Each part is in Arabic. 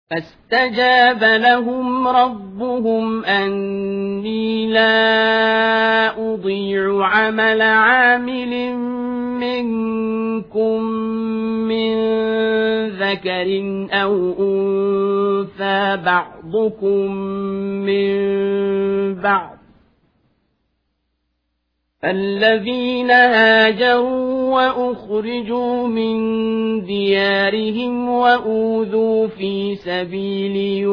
فاستجاب لهم ربهم أني لا أضيع عمل عامل منكم من ذكر أو أنثى بعضكم من بعض، فالذين هاجروا وأخرجوا من ديارهم وأوذوا في سبيلي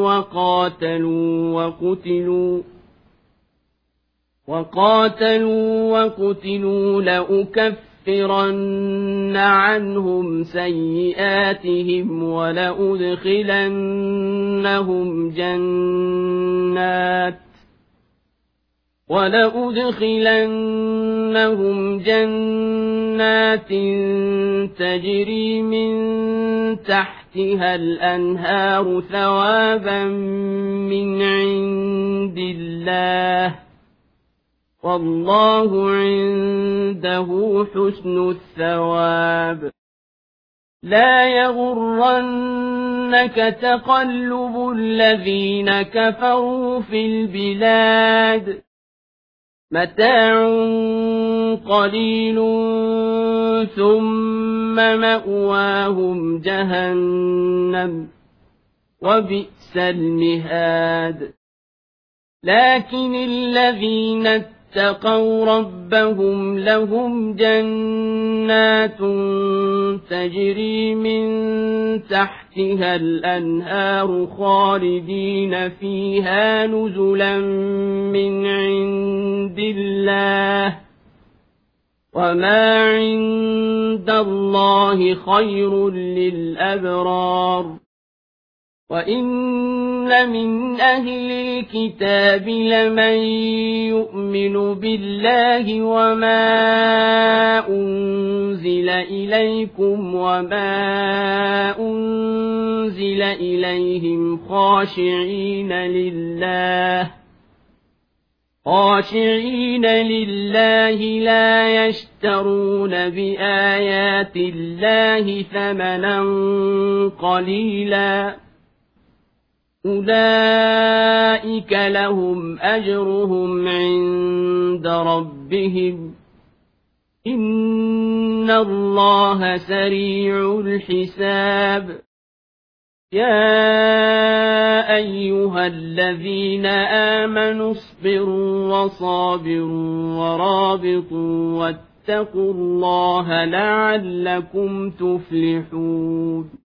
وقاتلوا وقتلوا لأكفرن عنهم سيئاتهم ولأدخلنهم جنات تجري من تحتها الأنهار ثوابا من عند الله، والله عنده حسن الثواب. لا يغرنك تقلب الذين كفروا في البلاد، متاع قليل ثم مأواهم جهنم وبئس المهاد. لكن الذين اتقوا ربهم لهم جنات تجري من تحتها الأنهار خالدين فيها نزلا من عند الله، وما عند الله خير للأبرار. وإن من أهل الكتاب لمن يؤمن بالله وما أنزل إليكم وما أنزل إليهم خاشعين لله لا يشترون بآيات الله ثمنا قليلا، أولئك لهم أجرهم عند ربهم، إن الله سريع الحساب. يا أيها الذين آمنوا اصبروا وصابروا ورابطوا واتقوا الله لعلكم تفلحون.